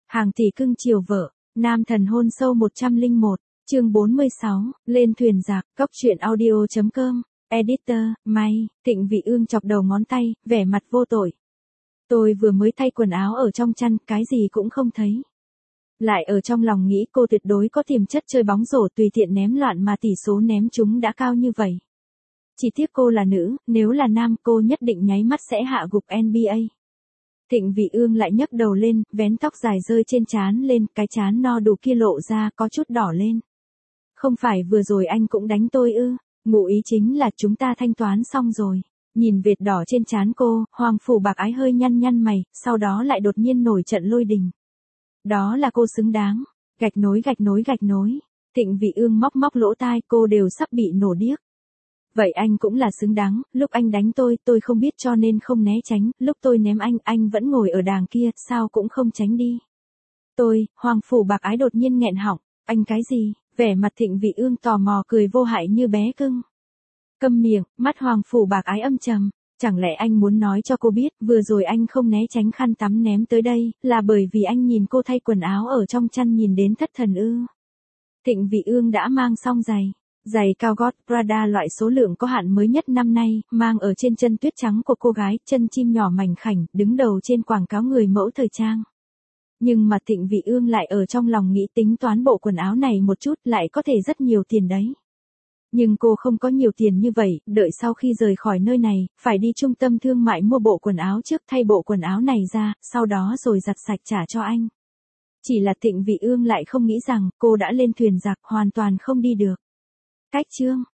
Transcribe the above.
Hàng tỷ cưng chiều vợ, nam thần hôn sâu 101, chương 46, lên thuyền giặc, cóc truyện audio.com, editor, May, Thịnh Vị Ương chọc đầu ngón tay, vẻ mặt vô tội. Tôi vừa mới thay quần áo ở trong chăn, cái gì cũng không thấy. Lại ở trong lòng nghĩ cô tuyệt đối có tiềm chất chơi bóng rổ tùy tiện ném loạn mà tỷ số ném chúng đã cao như vậy. Chỉ tiếc cô là nữ, nếu là nam cô nhất định nháy mắt sẽ hạ gục NBA. Thịnh Vị Ương lại nhấc đầu lên, vén tóc dài rơi trên trán lên, cái trán no đủ kia lộ ra có chút đỏ lên. Không phải vừa rồi anh cũng đánh tôi ư, ngụ ý chính là chúng ta thanh toán xong rồi. Nhìn vệt đỏ trên trán cô, Hoàng Phủ Bạc Ái hơi nhăn nhăn mày, sau đó lại đột nhiên nổi trận lôi đình. Đó là cô xứng đáng, gạch nối gạch nối gạch nối. Thịnh Vị Ương móc móc lỗ tai cô đều sắp bị nổ điếc. Vậy anh cũng là xứng đáng, lúc anh đánh tôi không biết cho nên không né tránh, lúc tôi ném anh vẫn ngồi ở đàng kia, sao cũng không tránh đi. Hoàng Phủ Bạc Ái đột nhiên nghẹn họng, anh cái gì, vẻ mặt Thịnh Vị Ương tò mò cười vô hại như bé cưng. Câm miệng, mắt Hoàng Phủ Bạc Ái âm trầm, chẳng lẽ anh muốn nói cho cô biết, vừa rồi anh không né tránh khăn tắm ném tới đây, là bởi vì anh nhìn cô thay quần áo ở trong chăn nhìn đến thất thần ư. Thịnh Vị Ương đã mang xong giày cao gót Prada loại số lượng có hạn mới nhất năm nay, mang ở trên chân tuyết trắng của cô gái, chân chim nhỏ mảnh khảnh, đứng đầu trên quảng cáo người mẫu thời trang. Nhưng mà Thịnh Vị Ương lại ở trong lòng nghĩ tính toán bộ quần áo này một chút lại có thể rất nhiều tiền đấy. Nhưng cô không có nhiều tiền như vậy, đợi sau khi rời khỏi nơi này, phải đi trung tâm thương mại mua bộ quần áo trước thay bộ quần áo này ra, sau đó rồi giặt sạch trả cho anh. Chỉ là Thịnh Vị Ương lại không nghĩ rằng cô đã lên thuyền giặc hoàn toàn không đi được. Cách chương